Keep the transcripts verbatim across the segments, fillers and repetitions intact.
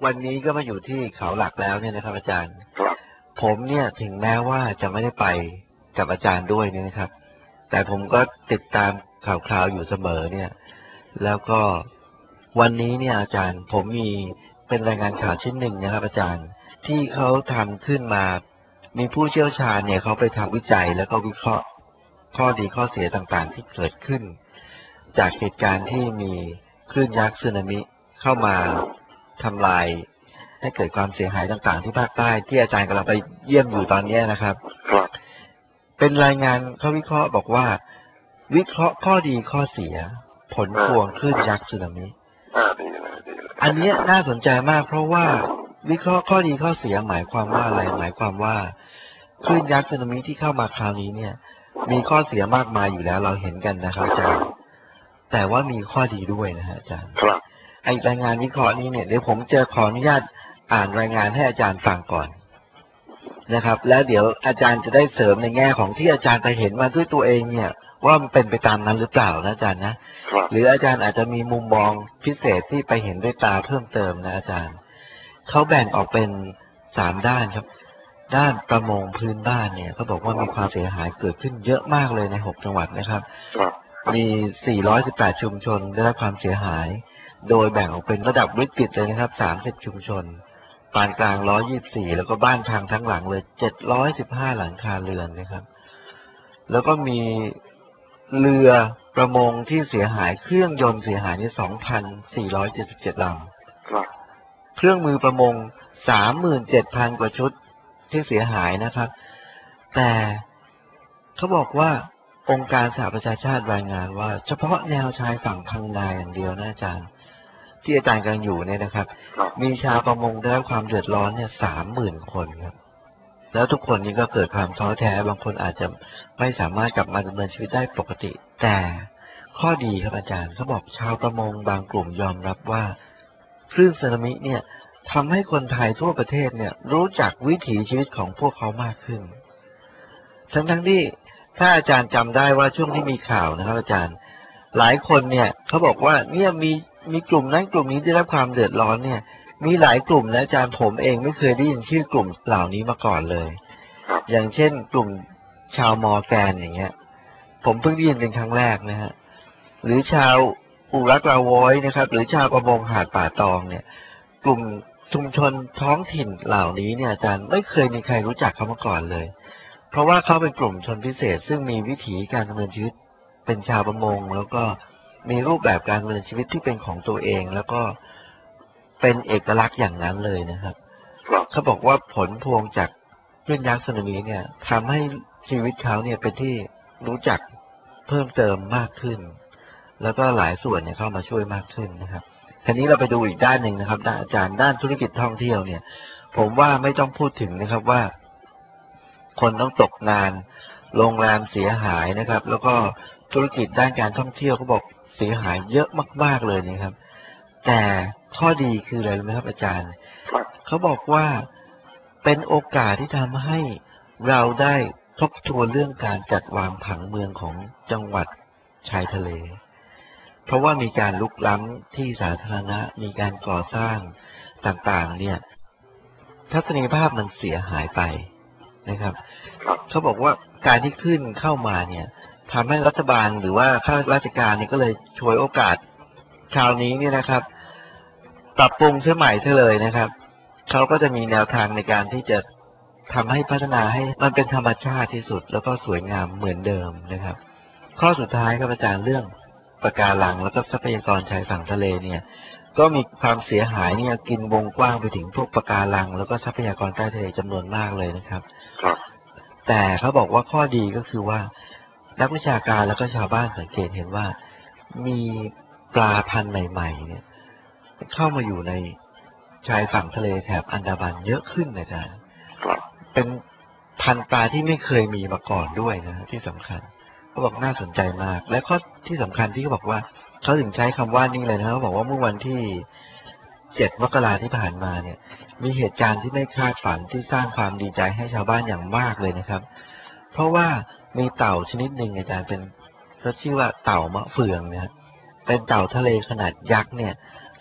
วันนี้ก็มาอยู่ที่เขาหลักแล้วเนี่ยนะครับอาจารย์ผมเนี่ยถึงแม้ว่าจะไม่ได้ไปกับอาจารย์ด้วยเนี่ยนะครับแต่ผมก็ติดตามข่าวคราวอยู่เสมอเนี่ยแล้วก็วันนี้เนี่ยอาจารย์ผมมีเป็นรายงานข่าวชิ้นหนึ่งนะครับอาจารย์ที่เขาทำขึ้นมามีผู้เชี่ยวชาญเนี่ยเขาไปทำวิจัยแล้วก็วิเคราะห์ข้อดีข้อเสียต่างๆที่เกิดขึ้นจากเหตุการณ์ที่มีคลื่นยักษ์สึนามิเข้ามาทำลายให้เกิดความเสียหายต่างๆที่ภาคใต้ที่อาจารย์กำลังไปเยี่ยมอยู่ตอนนี้นะครับเป็นรายงานเขาวิเคราะห์บอกว่าวิเคราะห์ข้อดีข้อเสียผลพวงคลื่นยักษ์สึนามิอันนี้น่าสนใจมากเพราะว่าวิเคราะห์ข้อดีข้อเสียหมายความว่าอะไรหมายความว่าคลื่นยักษ์สึนามิที่เข้ามาคราวนี้เนี่ยมีข้อเสียมากมายอยู่แล้วเราเห็นกันนะครับอาจารย์แต่ว่ามีข้อดีด้วยนะฮะอาจารย์ไอรายงานวิเคราะห์นี้เนี่ยเดี๋ยวผมจะขออนุญาตอ่านรายงานให้อาจารย์ฟังก่อนนะครับแล้วเดี๋ยวอาจารย์จะได้เสริมในแง่ของที่อาจารย์ไปเห็นมาด้วยตัวเองเนี่ยว่ามันเป็นไปตามนั้นหรือเปล่านะอาจารย์นะหรืออาจารย์อาจจะมีมุมมองพิเศษที่ไปเห็นด้วยตาเพิ่มเติมนะอาจารย์เขาแบ่งออกเป็นสามด้านครับด้านประมงพื้นบ้านเนี่ยเขาบอกว่ามีความเสียหายเกิดขึ้นเยอะมากเลยในหกจังหวัดนะครับมีสี่ร้อยสิบแปดชุมชนได้รับความเสียหายโดยแบ่งออกเป็นระดับวิกฤตเลยนะครับสามสิบชุมชนปานกลางหนึ่งร้อยยี่สิบสี่แล้วก็บ้านพังทั้งหลังเลยเจ็ดร้อยสิบห้าหลังคาเรือนนะครับแล้วก็มีเรือประมงที่เสียหายเครื่องยนต์เสียหายนี่ สองพันสี่ร้อยเจ็ดสิบเจ็ด ลำเครื่องมือประมง สามหมื่นเจ็ดพัน กว่าชุดที่เสียหายนะครับแต่เขาบอกว่าองค์การสหประชาชาติรายงานว่าเฉพาะแนวชายฝั่งพังงาอย่างเดียวนะอาจารย์ที่อาจารย์กำลังอยู่เนี่ยนะครับมีชาวประมงได้รับความเดือดร้อนเนี่ย สามหมื่น คนครับแล้วทุกคนนี้ก็เกิดความท้อแท้บางคนอาจจะไม่สามารถกลับมาดำเนินชีวิตได้ปกติแต่ข้อดีครับอาจารย์เขาบอกชาวประมงบางกลุ่มยอมรับว่าคลื่นสึนามิเนี่ยทำให้คนไทยทั่วประเทศเนี่ยรู้จักวิถีชีวิตของพวกเขามากขึ้นทั้งทั้งที่ถ้าอาจารย์จำได้ว่าช่วงที่มีข่าวนะครับอาจารย์หลายคนเนี่ยเขาบอกว่าเนี่ยมีมีกลุ่มนั้นกลุ่มนี้ได้รับความเดือดร้อนเนี่ยมีหลายกลุ่มนะอาจารย์ผมเองไม่เคยได้ยินชื่อกลุ่มเหล่านี้มาก่อนเลยอย่างเช่นกลุ่มชาวมอร์แกนอย่างเงี้ยผมเพิ่งได้ยินเป็นครั้งแรกนะฮะหรือชาวอุรักลาโวยนะครับหรือชาวประมงหาดป่าตองเนี่ยกลุ่มชุมชนท้องถิ่นเหล่านี้เนี่ยอาจารย์ไม่เคยมีใครรู้จักเขามาก่อนเลยเพราะว่าเขาเป็นกลุ่มชนพิเศษซึ่งมีวิถีการดำเนินชีวิตเป็นชาวประมงแล้วก็มีรูปแบบการดำเนินชีวิตที่เป็นของตัวเองแล้วก็เป็นเอกลักษณ์อย่างนั้นเลยนะครับเขาบอกว่าผลพวงจากคลื่นยักษ์สึนามิเนี่ยทำให้ชีวิตเขาเนี่ยเป็นที่รู้จักเพิ่มเติมมากขึ้นแล้วก็หลายส่วนเนี่ยเข้ามาช่วยมากขึ้นนะครับทีนี้เราไปดูอีกด้านหนึ่งนะครับด้านอาจารย์ด้านธุรกิจท่องเที่ยวเนี่ยผมว่าไม่ต้องพูดถึงนะครับว่าคนต้องตกงานโรงแรมเสียหายนะครับแล้วก็ธุรกิจด้านการท่องเที่ยวเขาบอกเสียหายเยอะมากๆเลยนะครับแต่ข้อดีคืออะไรรู้ไหมครับอาจารย์เขาบอกว่าเป็นโอกาสที่ทำให้เราได้ทบทวนเรื่องการจัดวางผังเมืองของจังหวัดชายทะเลเพราะว่ามีการลุกล้ำที่สาธารณะมีการก่อสร้างต่างๆเนี่ยทัศนียภาพมันเสียหายไปนะครับเขาบอกว่าการที่ขึ้นเข้ามาเนี่ยทำให้รัฐบาลหรือว่าข้าราชการเนี่ยก็เลยฉวยโอกาสคราวนี้เนี่ยนะครับปรับปรุงเสียใหม่เสียเลยนะครับเขาก็จะมีแนวทางในการที่จะทำให้พัฒนาให้มันเป็นธรรมชาติที่สุดแล้วก็สวยงามเหมือนเดิมนะครับข้อสุดท้ายครับอาจารย์เรื่องปะการังแล้วก็ทรัพยากรชายฝั่งทะเลเนี่ยก็มีความเสียหายเนี่ยกินวงกว้างไปถึงพวกปะการังแล้วก็ทรัพยากรใต้ทะเลจำนวนมากเลยนะครับแต่เขาบอกว่าข้อดีก็คือว่านักวิชาการแล้วก็ชาวบ้านสังเกตเห็นว่ามีปลาพันธุ์ใหม่ๆเนี่ยเข้ามาอยู่ในชายฝั่งทะเลแถบอันดามันเยอะขึ้นนะจ๊ะเป็นพันธุ์ปลาที่ไม่เคยมีมาก่อนด้วยนะที่สำคัญเขาบอกน่าสนใจมากและข้อที่สำคัญที่เขาบอกว่าเขาถึงใช้คำว่านี่เลยนะเขาบอกว่าเมื่อวันที่เจ็ดมกราที่ผ่านมาเนี่ยมีเหตุการณ์ที่ไม่คาดฝันที่สร้างความดีใจให้ชาวบ้านอย่างมากเลยนะครับเพราะว่ามีเต่าชนิดหนึ่งอาจารย์เป็นเขาชื่อว่าเต่ามะเฟืองนะเป็นเต่าทะเลขนาดยักษ์เนี่ย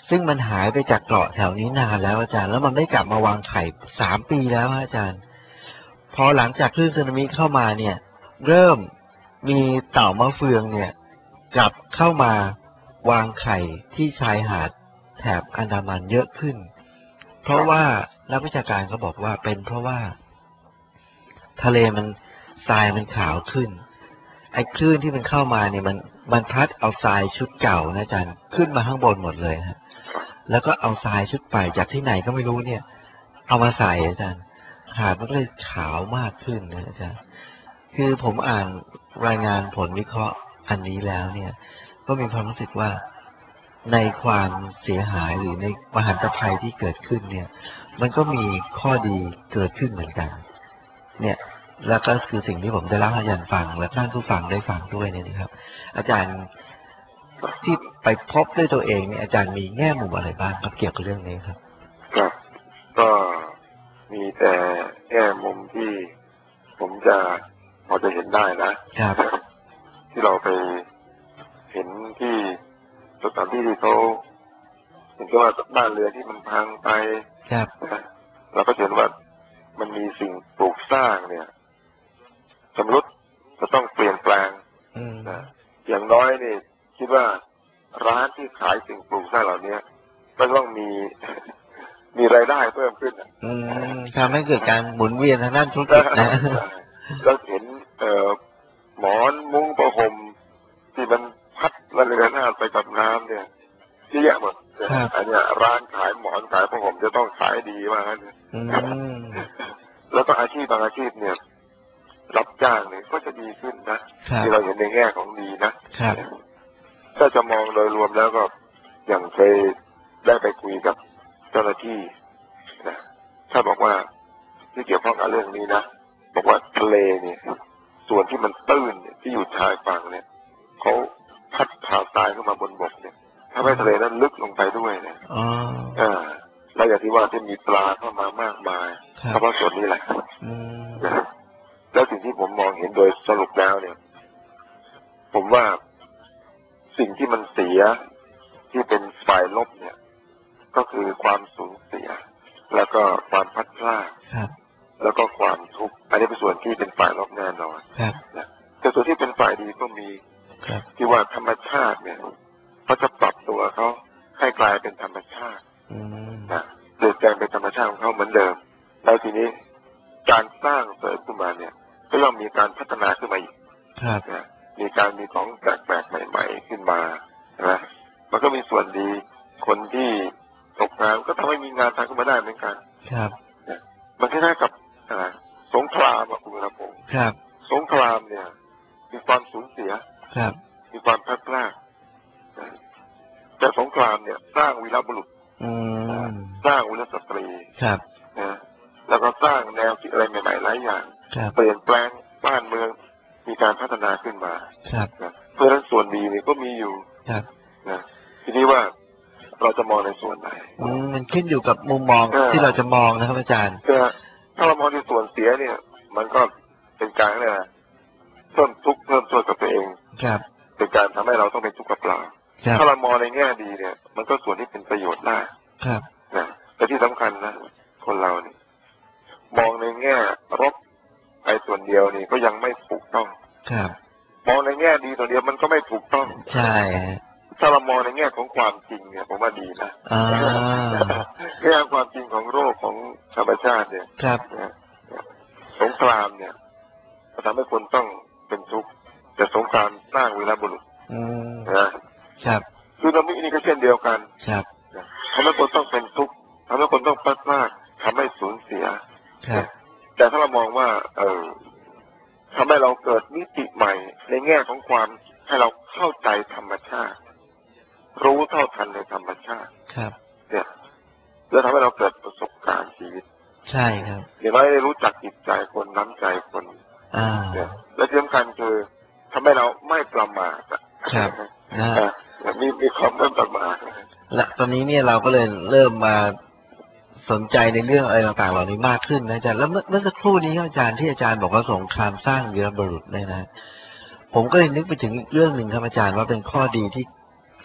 ซึ่งมันหายไปจากเกาะแถวนี้นานแล้วอาจารย์แล้วมันไม่กลับมาวางไข่สามปีแล้วอาจารย์พอหลังจากคลื่นสึนามิเข้ามาเนี่ยเริ่มมีเต่ามะเฟืองเนี่ยกลับเข้ามาวางไข่ที่ชายหาดแถบอันดามันเยอะขึ้นเพราะว่านักวิชาการเขาบอกว่าเป็นเพราะว่าทะเลมันทรายมันขาวขึ้นไอ้คลื่นที่มันเข้ามาเนี่ยมันมันพัดเอาทรายชุดเก่านะอาจารย์ขึ้นมาข้างบนหมดเลยฮะแล้วก็เอาทรายชุดใหม่จากที่ไหนก็ไม่รู้เนี่ยเอามาใส่อาจารย์หาดมันก็เลยขาวมากขึ้นนะอาจารย์คือผมอ่านรายงานผลวิเคราะห์อันนี้แล้วเนี่ยก็มีความรู้สึกว่าในความเสียหายหรือในมหันตภัยที่เกิดขึ้นเนี่ยมันก็มีข้อดีเกิดขึ้นเหมือนกันเนี่ยแล้วก็คือสิ่งที่ผมได้เล่าให้อาจารย์ฟังและท่านผู้ฟังได้ฟังด้วยเนี่ยนะครับอาจารย์ที่ไปพบด้วยตัวเองเนี่ยอาจารย์มีแง่มุมอะไรบ้างครับเกี่ยวกับเรื่องนี้ครับครับก็มีแต่แง่มุมที่ผมจะพอจะเห็นได้นะครับที่เราไปเห็นที่สถานที่ที่เขาเห็นว่าบ้านเรือนที่มันพังไปครับเราก็เห็นว่ามันมีสิ่งปลูกสร้างเนี่ยสมมติจะต้องเปลี่ยนแปลงนะอย่างน้อยนี่คิดว่าร้านที่ขายสิ่งปลูกสร้างเหล่านี้ก็ต้องมีมีรายได้เพิ่มขึ้นอืมทำให้เกิดการหมุนเวียนทางด้านธุรกิจนะเราเห็นเอ่อหมอนมุ้งผ้าห่มที่มันพัดระเนระนาดไปกับน้ำเนี่ยที่เยอะหมดอันนี้ร้านขายหมอนขายผ้าห่มจะต้องขายดีมากนะแล้วก็อาชีพบางอาชีพเนี่ยรับจ้างเนี่ยก็จะดีขึ้นนะที่เราเห็นในแง่ของดีนะถ้าจะมองโดยรวมแล้วก็อย่างเคยได้ไปคุยกับเจ้าหน้าที่นะถ้าบอกว่าที่เกี่ยวข้องกับเรื่องนี้นะบอกว่าทะเลเนี่ยส่วนที่มันตื้นที่อยู่ชายฝั่งเนี่ยเขาพัดผ่าทรายขึ้นมาบนบกเนี่ยทำให้ทะเลนั้นลึกลงไปด้วยเนี่ยอ่าแล้วอย่างที่ว่าที่มีปลาเข้ามามากมายเพราะส่วนนี้แหละนะแล้วสิ่งที่ผมมองเห็นโดยสรุปแล้วเนี่ยผมว่าสิ่งที่มันเสียที่เป็นฝ่ายลบเนี่ยก็คือความสูญเสียแล้วก็ความพัดพลาดแล้วก็ความทุกข์อันนี้เป็นส่วนที่เป็นฝ่ายลบแน่นอนนะแต่ส่วนที่เป็นฝ่ายดีก็มีที่ว่าธรรมชาติเนี่ยเขาจะปรับตัวเขาให้กลายเป็นธรรมชาตินะเปลี่ยนแปลงเป็นธรรมชาติของเขาเหมือนเดิมแล้วทีนี้การสร้างเสริมขึ้นมาเนี่ยก็ย่อมมีการพัฒนาขึ้นมาอีกนะมีการมีของแปลกๆใหม่ๆขึ้นมานะมันก็มีส่วนดีคนที่ตกงานก็ทำให้มีงานทำขึ้นมาได้เหมือนกันครับนะมันคล้ายๆกับสงครามอะคุณระพงศ์ครับสงครามเนี่ยมีความสูญเสียครับมีความพลาดพลาดแต่สงครามเนี่ยสร้างวีรบุรุษสร้างวีรสตรีครับนะแล้วก็สร้างแนวคิดอะไรใหม่ๆหลายอย่างเปลี่ยนแปลงบ้านเมืองมีการพัฒนาขึ้นมานะเพราะฉะนั้นส่วนดีเนี่ยก็มีอยู่นะทีนี้ว่าเราจะมองในส่วนไหนมันขึ้นอยู่กับมุมมองที่เราจะมองนะครับอาจารย์ถ้าเรามองในส่วนเสียเนี่ยมันก็เป็นการอะไรนะเพิ่มทุกข์เพิ่มโทษกับตัวเองเป็นการทำให้เราต้องเป็นทุกข์กับเราถ้าเรามองในแง่ดีเนี่ยมันก็ส่วนที่เป็นประโยชน์ได้นะแต่ที่สำคัญนะคนเราเนี่ยมองในแง่ลบไปส่วนเดียวนี่ก็ยังไม่ถูกต้องมองในแง่ดีตัวเดียวมันก็ไม่ถูกต้องใช่ถ้าเรามองในแง่ของความจริงเนี่ยผมว่าดีนะแง่ความจริงของโลกของธรรมชาติเนี่ยสงครามเนี่ยทำให้คนต้องเป็นทุกข์แต่สงครามสร้างวีรบุรุษนะครับคือตรงนี้นี่ก็เช่นเดียวกันทำให้คนต้องเป็นทุกข์ทำให้คนต้องพลาดพลาดทำให้สูญเสียแต่ถ้าเรามองว่าเออทำให้เราเกิดมิติใหม่ในแง่ของความให้เราเข้าใจธรรมชาติรู้เท่าทันในธรรมชาติเนี่ยแล้วทำให้เราเกิดประสบการณ์ชีวิตใช่ครับอย่างน้อยได้รู้จักจิตใจคนน้ำใจคนเนี่ยและที่สำคัญคือทำให้เราไม่ประมาทครับมีมีความไม่ประมาทและตอนนี้เนี่ยเราก็เลยเริ่มมาสนใจในเรื่องอะไรต่างๆเหล่านี้มากขึ้นนะอาจารย์แล้วเมื่อสักครู่นี้อาจารย์ที่อาจารย์บอกว่าสงครามสร้างวีรบุรุษเนี่ยนะผมก็เลยนึกไปถึงอีกเรื่องหนึ่งครับอาจารย์ว่าเป็นข้อดีที่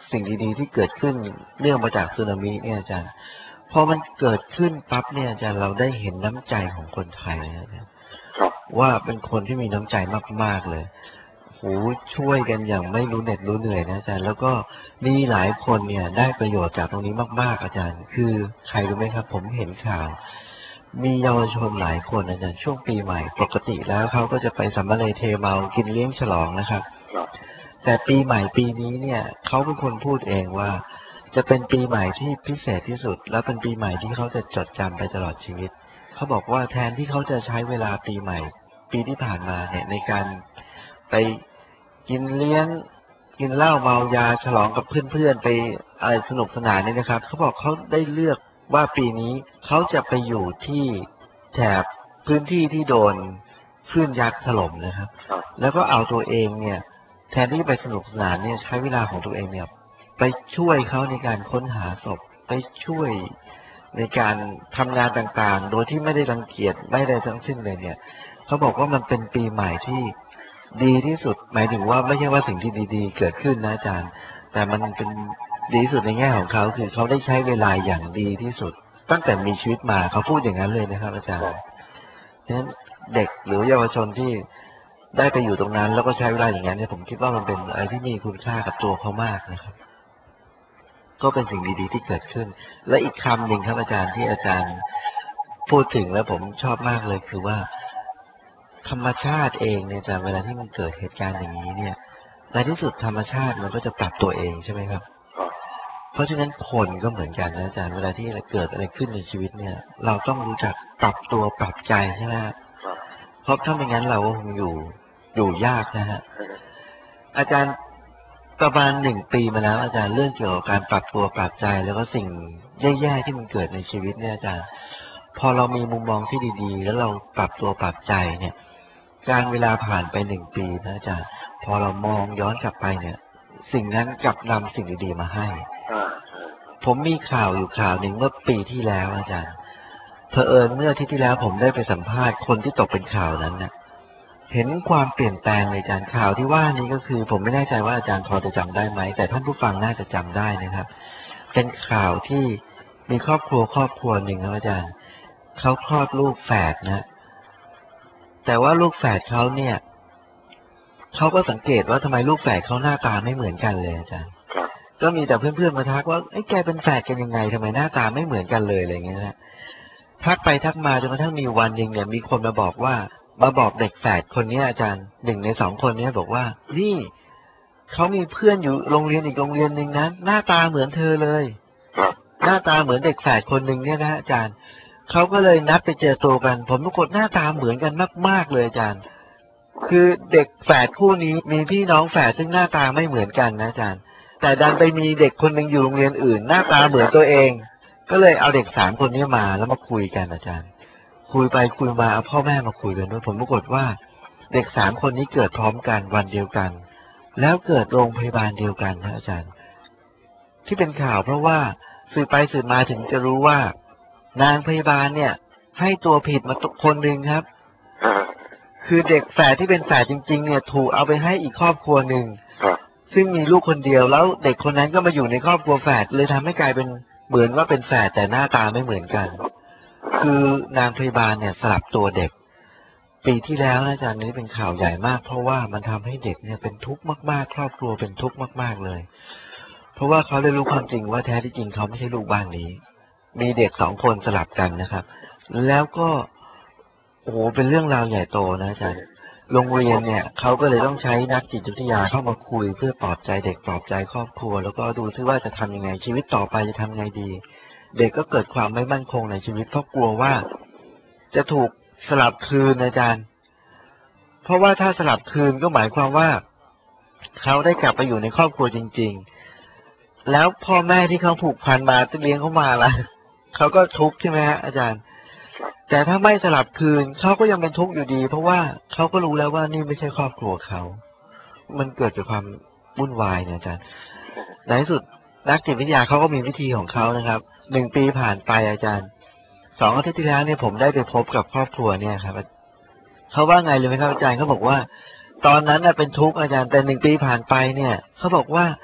สิ่งดีๆที่เกิดขึ้นเนื่องมาจากสึนามิเนี่ยอาจารย์พอมันเกิดขึ้นปั๊บเนี่ยอาจารย์เราได้เห็นน้ำใจของคนไทยนะอาจารย์ว่าเป็นคนที่มีน้ำใจมากๆเลยโหช่วยกันอย่างไม่รู้เหน็ดรู้เหนื่อยนะอาจารย์แล้วก็มีหลายคนเนี่ยได้ประโยชน์จากตรงนี้มากๆอาจารย์คือใครรู้ไหมครับผมเห็นข่าวมีเยาวชนหลายคนอาจารย์ช่วงปีใหม่ปกติแล้วเขาก็จะไปสัมมาเลเทเมากินเลี้ยงฉลองนะครับแต่ปีใหม่ปีนี้เนี่ยเขาเป็นคนพูดเองว่าจะเป็นปีใหม่ที่พิเศษที่สุดและเป็นปีใหม่ที่เขาจะจดจำไปตลอดชีวิตเขาบอกว่าแทนที่เขาจะใช้เวลาปีใหม่ปีที่ผ่านมาเนี่ยในการไปกินเลี้ยงกินเหล้าเมายาฉลองกับเพื่อนๆไปอะไรสนุกสนานเนี่ยนะครับเขาบอกเขาได้เลือกว่าปีนี้เขาจะไปอยู่ที่แถบพื้นที่ที่โดนคลื่นยักษ์ถล่มนะครับแล้วก็เอาตัวเองเนี่ยแทนที่ไปสนุกสนานเนี่ยใช้เวลาของตัวเองเนี่ยไปช่วยเขาในการค้นหาศพไปช่วยในการทำงานต่างๆโดยที่ไม่ได้รังเกียจไม่ได้ทั้งสิ้นเลยเนี่ยเขาบอกว่ามันเป็นปีใหม่ที่ดีที่สุดหมายถึงว่าไม่ใช่ว่าสิ่งที่ดีๆเกิดขึ้นนะอาจารย์แต่มันเป็นดีที่สุดในแง่ของเขาคือเขาได้ใช้เวลาอย่างดีที่สุดตั้งแต่มีชีวิตมาเขาพูดอย่างนั้นเลยนะครับอาจารย์ฉะนั้นเด็กหรือเยาวชนที่ได้ไปอยู่ตรงนั้นแล้วก็ใช้เวลาอย่างนั้นเนี่ยผมคิดว่ามันเป็นอะไรที่มีคุณค่ากับตัวเขามากนะครับก็เป็นสิ่งดีๆที่เกิดขึ้นและอีกคำหนึ่งครับอาจารย์ที่อาจารย์พูดถึงแล้วผมชอบมากเลยคือว่าธรรมชาติเองเนี่ยอาจารย์เวลาที่มันเกิดเหตุการณ์อย่างนี้เนี่ยในที่สุดธรรมชาติมันก็จะปรับตัวเองใช่ไหมครับเพราะฉะนั้นคนก็เหมือนกันนะอาจารย์เวลาที่เกิดอะไรขึ้นในชีวิตเนี่ยเราต้องรู้จักปรับตัวปรับใจใช่ไหมเพราะถ้าไม่งั้นเราคงอยู่อยู่ยากนะฮะอาจารย์ประมาณหนึ่งปีมาแล้วอาจารย์เรื่องเกี่ยวกับการปรับตัวปรับใจแล้วก็สิ่งแย่ๆที่มันเกิดในชีวิตเนี่ยอาจารย์พอเรามีมุมมองที่ดีๆแล้วเราปรับตัวปรับใจเนี่ยการเวลาผ่านไปหนึ่งปีนะอาจารย์พอเรามองย้อนกลับไปเนี่ยสิ่งนั้นกลับนำสิ่งดีๆมาให้ผมมีข่าวอยู่ข่าวหนึ่งเมื่อปีที่แล้วอาจารย์เผอิญเมื่ออาทิตย์ที่แล้วผมได้ไปสัมภาษณ์คนที่ตกเป็นข่าวนั้นนะเห็นความเปลี่ยนแปลงเลยอาจารย์ข่าวที่ว่านี้ก็คือผมไม่แน่ใจว่าอาจารย์พอจะจำได้ไหมแต่ท่านผู้ฟังน่าจะจำได้นะครับเป็นข่าวที่มีครอบครัวครอบครัวหนึ่งครับอาจารย์เขาคลอดลูกแฝดนะแต่ว่าลูกแฝดเขาเนี่ยเขาก็สังเกตว่าทำไมลูกแฝดเขาหน้าตาไม่เหมือนกันเลยอาจารย์ก็มีแต่เพื่อนๆมาทักว่าไอ้แกเป็นแฝดกันยังไงทำไมหน้าตาไม่เหมือนกันเลยอะไรอย่างเงี้ยนะทักไปทักมาจนกระทั่งมีวันหนึ่งเนี่ยมีคนมาบอกว่ามาบอกเด็กแฝดคนนี้อาจารย์หนึ่งในสองคนนี้บอกว่านี่เขามีเพื่อนอยู่โรงเรียนอีกโรงเรียนหนึ่งนะหน้าตาเหมือนเธอเลยหน้าตาเหมือนเด็กแฝดคนหนึ่งเนี่ยนะอาจารย์เขาก็เลยนัดไปเจอตัวกันผมปรากฏหน้าตาเหมือนกันมากๆเลยอาจารย์คือเด็กแฝดคู่นี้มีพี่น้องแฝดซึ่งหน้าตาไม่เหมือนกันนะอาจารย์แต่ดันไปมีเด็กคนหนึ่งอยู่โรงเรียนอื่นหน้าตาเหมือนตัวเองก็เลยเอาเด็กสามคนนี้มาแล้วมาคุยกันอาจารย์คุยไปคุยมาเอาพ่อแม่มาคุยกันด้วยผลปรากฏว่าเด็กสามคนนี้เกิดพร้อมกันวันเดียวกันแล้วเกิดโรงพยาบาลเดียวกันนะอาจารย์ที่เป็นข่าวเพราะว่าสืบไปสืบมาถึงจะรู้ว่านางพยาบาลเนี่ยให้ตัวผิดมาตุกคนหนึ่งครับคือเด็กแฝดที่เป็นแฝดจริงๆเนี่ยถูกเอาไปให้อีกครอบครัวหนึ่งซึ่งมีลูกคนเดียวแล้วเด็กคนนั้นก็มาอยู่ในครอบครัวแฝดเลยทำให้กลายเป็นเหมือนว่าเป็นแฝดแต่หน้าตาไม่เหมือนกันคือนางพยาบาลเนี่ยสลับตัวเด็กปีที่แล้วอาจารย์นี้เป็นข่าวใหญ่มากเพราะว่ามันทำให้เด็กเนี่ยเป็นทุกข์มากๆครอบครัวเป็นทุกข์มากๆเลยเพราะว่าเขาได้รู้ความจริงว่าแท้ที่จริงเขาไม่ใช่ลูกบ้านนี้มีเด็กสองคนสลับกันนะครับแล้วก็โอ้โหเป็นเรื่องราวใหญ่โตนะอาจารย์โรงเรียนเนี่ยเขาก็เลยต้องใช้นักจิตวิทยาเข้ามาคุยเพื่อปลอบใจเด็กปลอบใจครอบครัวแล้วก็ดูซิว่าจะทำยังไงชีวิตต่อไปจะทำไงดีเด็กก็เกิดความไม่มั่นคงในชีวิตเพราะกลัวว่าจะถูกสลับคืนอาจารย์เพราะว่าถ้าสลับคืนก็หมายความว่าเขาได้กลับไปอยู่ในครอบครัวจริงๆแล้วพ่อแม่ที่เขาผูกพันมาเลี้ยงเขามาละเขาก็ทุกข์ใช่ไหมฮะอาจารย์แต่ถ้าไม่สลับคืนเขาก็ยังเป็นทุกข์อยู่ดีเพราะว่าเขาก็รู้แล้วว่านี่ไม่ใช่ครอบครัวเขามันเกิดจากความวุ่นวายเนี่ยอาจารย์ในที่สุดนักจิตวิทยาเขาก็มีวิธีของเขานะครับหนึ่งปีผ่านไปอาจารย์สองอาทิตย์ที่แล้วเนี่ยผมได้ไปพบกับครอบครัวเนี่ยครับเขาว่าไงเลยไหมครับอาจารย์เขาบอกว่าตอนนั้นน่ะเป็นทุกข์อาจารย์แต่หนึ่งปีผ่านไปเนี่ยเขาบอกว่า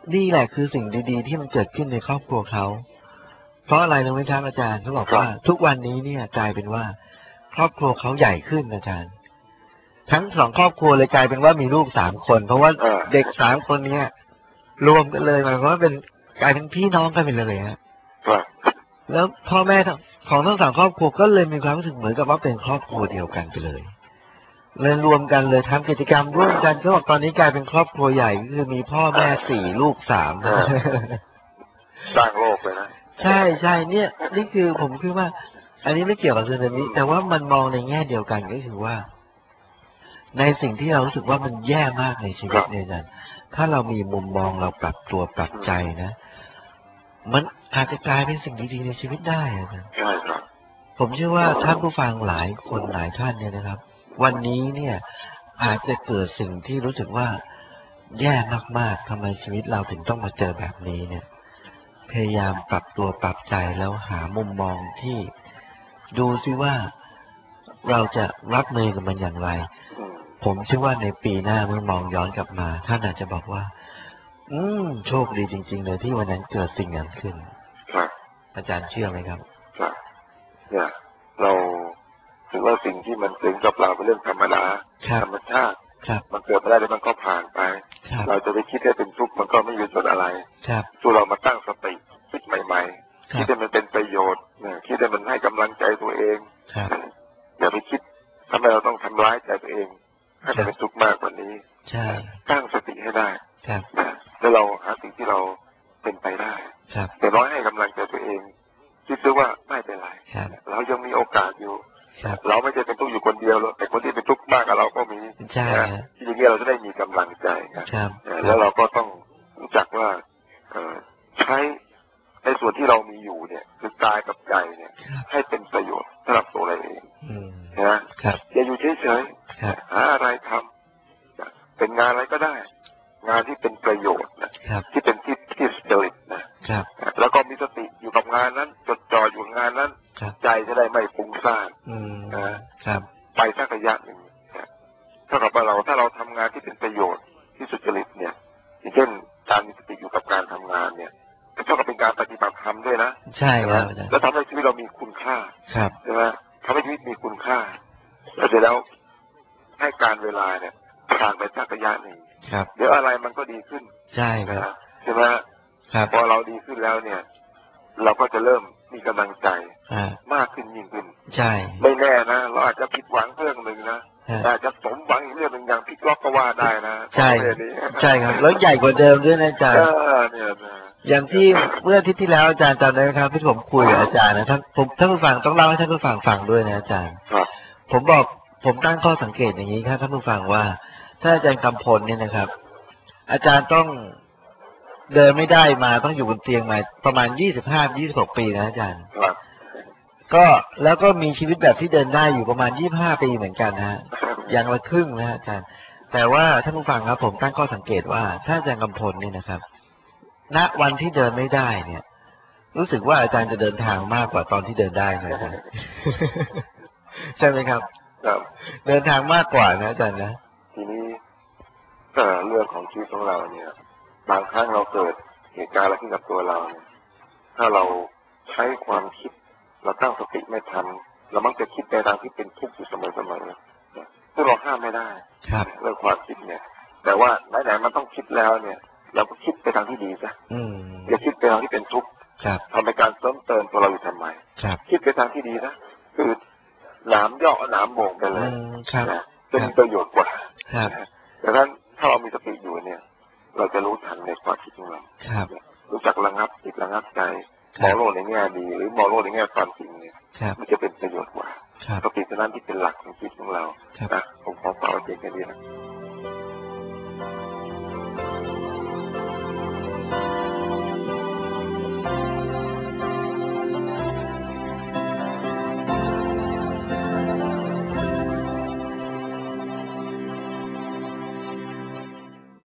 นี่แหละคือสิ่งดีๆที่มันเกิดขึ้นในครอบครัวเขาเพราะอะไรรู้ไหมครับอาจารย์เขาบอกว่าทุกวันนี้เนี่ยกลายเป็นว่าครอบครัวเขาใหญ่ขึ้นอาจารย์ทั้งสองครอบครัวเลยกลายเป็นว่ามีลูกสามคนเพราะว่าเด็กสามคนเนี้ยรวมกันเลยหมายความว่าเป็นกลายเป็นพี่น้องกันไปเลยฮะแล้วพ่อแม่ของทั้งสองครอบครัวก็เลยมีความรู้สึกเหมือนกับว่าเป็นครอบครัวเดียวกันไปเลยเลยรวมกันเลยทำกิจกรรมร่วมกันเขาบอกตอนนี้กลายเป็นครอบครัวใหญ่คือมีพ่อแม่สี่ลูกสามสร้างโลกเลยนะใช่ใช่เนี่ยนี่คือผมคือว่าอันนี้ไม่เกี่ยวกับสึนามิแต่ว่ามันมองในแง่เดียวกันก็คือว่าในสิ่งที่เรารู้สึกว่ามันแย่มากในชีวิตเนี่ยนะถ้าเรามีมุมมองเราปรับตัวปรับใจนะมันอาจจะกลายเป็นสิ่งดีๆในชีวิตได้นะใช่ครับผมเชื่อว่าท่านผู้ฟังหลายคนหลายท่านเนี่ยนะครับวันนี้เนี่ยอาจจะเกิดสิ่งที่รู้สึกว่าแย่มากๆทำไมชีวิตเราถึงต้องมาเจอแบบนี้เนี่ยพยายามปรับตัวปรับใจแล้วหามุมมองที่ดูซิว่าเราจะรับมือกับมันอย่างไรผมเชื่อว่าในปีหน้าเมื่อมองย้อนกลับมาท่านอาจจะบอกว่าอืมโชคดีจริงๆเลยที่วันนั้นเกิดสิ่งนั้นขึ้นครับอาจารย์เชื่อไหมครับครับเนี่ยเราถือว่าสิ่งที่มันเกิดกับเราเป็นเรื่องธรรมดาธรรมชาติมันเกิดมาได้แล้วมันก็ผ่านไปเราจะไปคิดให้เป็นทุกข์มันก็ไม่มีส่วนอะไรตัวเรามาตั้งสติคิดใหม่ๆคิดให้มันเป็นประโยชน์เนี่ยคิดให้มันให้กำลังใจตัวเองอย่าไปคิดทำไมเราต้องทำร้ายใจตัวเองให้มันเป็นทุกข์มากกว่านี้ตั้งสติให้ได้แล้วเราหาสิ่งที่เราเป็นไปได้แต่น้อยให้กำลังใจตัวเองคิดดูว่าไม่เป็นไรเรายังมีโอกาสอยู่เราไม่ใช่เป็นทุกข์อยู่คนเดียวหรอกแต่คนที่เป็นทุกข์มากกับเราก็มีที่อย่างนี้เราจะได้มีกำลังใจแล้วเราก็ต้องรู้จักว่าใช้ในส่วนที่เรามีอยู่เนี่ยคือกายกับใจเนี่ยให้เป็นประโยชน์สำหรับตัวเราเองนะอย่าอยู่เฉยๆหาอะไรทำเป็นงานอะไรก็ได้งานที่เป็นประโยชน์นะที่เป็นที่ที่สปิริตนะแล้วก็มีสติอยู่กับงานนั้นจดจ่ออยู่งานนั้นใจจะได้ไม่ฟุ้งซ่านนะไปสักระยะหนึ่งเท่ากับว่าเราถ้าเราทำงานที่เป็นประโยชน์ที่สุจริตเนี่ยอย่างเช่นการมีสติอยู่กับการทำงานเนี่ยเท่ากับเป็นการปฏิบัติธรรมด้วยนะใช่ครับแล้วทำให้ชีวิตเรามีคุณค่าใช่ไหมทำให้ชีวิตมีคุณค่าแล้วเสร็จแล้วให้การเวลาเนี่ยผ่านไปสักระยะหนึ่งเดี๋ยวอะไรมันก็ดีขึ้นใช่ครับใช่ไหมพอเราดีขึ้นแล้วเนี่ยเราก็จะเริ่มมีกำลังใจมากขึ้นยิ่งขึ้นใช่ไม่แน่นะเราอาจจะผิดหวังเรื่องหนึ่งนะอาจจะสมหวังอีกเรื่องหนึ่งอย่างพลิกล็อกก็ว่าได้นะใช่ใช่ครับแล้วใหญ่กว่าเดิมด้วยนะอาจารย์อย่างที่เมื่ออาทิตย์ที่แล้วอาจารย์จำได้ไหมครับที่ผมคุยกับอาจารย์นะท่านผมท่านผู้ฟังต้องเล่าให้ท่านผู้ฟังฟังด้วยนะอาจารย์ผมบอกผมตั้งข้อสังเกตอย่างนี้ครับท่านผู้ฟังว่าถ้าอาจารย์กำพลเนี่ยนะครับอาจารย์ต้องเดินไม่ได้มาต้องอยู่บนเตียงมาประมาณยี่สิบห้า ยี่สิบหกปีนะอาจารย์ก็แล้วก็มีชีวิตแบบที่เดินได้อยู่ประมาณยี่สิบห้าปีเหมือนกันนะฮะอย่างละครึ่งนะอาจารย์แต่ว่าท่านผู้ฟังครับผมตั้งข้อสังเกตว่าถ้าอาจารย์กำพลเนี่ยนะครับณวันที่เดินไม่ได้เนี่ยรู้สึกว่าอาจารย์จะเดินทางมากกว่าตอนที่เดินได้นะครับใช่ไหมครับเดินทางมากกว่านะอาจารย์นะทีนี้เรื่องของชีวิตของเราเนี่ยบางครั้งเราเกิดเหตุการณ์อะไรขึ้นกับตัวเราถ้าเราใช้ความคิดเราตั้งสติไม่ทันเรามักจะคิดในทางที่เป็นทุกข์อยู่เสมอๆซึ่งเราห้ามไม่ได้เรื่องความคิดเนี่ยแต่ว่าไหนๆมันต้องคิดแล้วเนี่ยเราก็คิดไปทางที่ดีซะอย่าคิดไปทางที่เป็นทุกข์ทำในการเติมเติมตัวเราอยู่ทำไมคิดไปทางที่ดีนะคือหนามย่อหนามโบ่งไปเลยเป็นประโยชน์กว่าดังนั้นถ้าเรามีสติอยู่เนี่ยเราจะรู้ทันในความคิดของเรารู้จักระงับจิตระงับใจมองโลกในแง่ดีหรือมองโลกในแง่ความจริงเนี่ยมันจะเป็นประโยชน์กว่าสติเท่านั้นที่เป็นหลักของจิตของเรานะผมขอฝากไว้เพียงแค่นี้นะ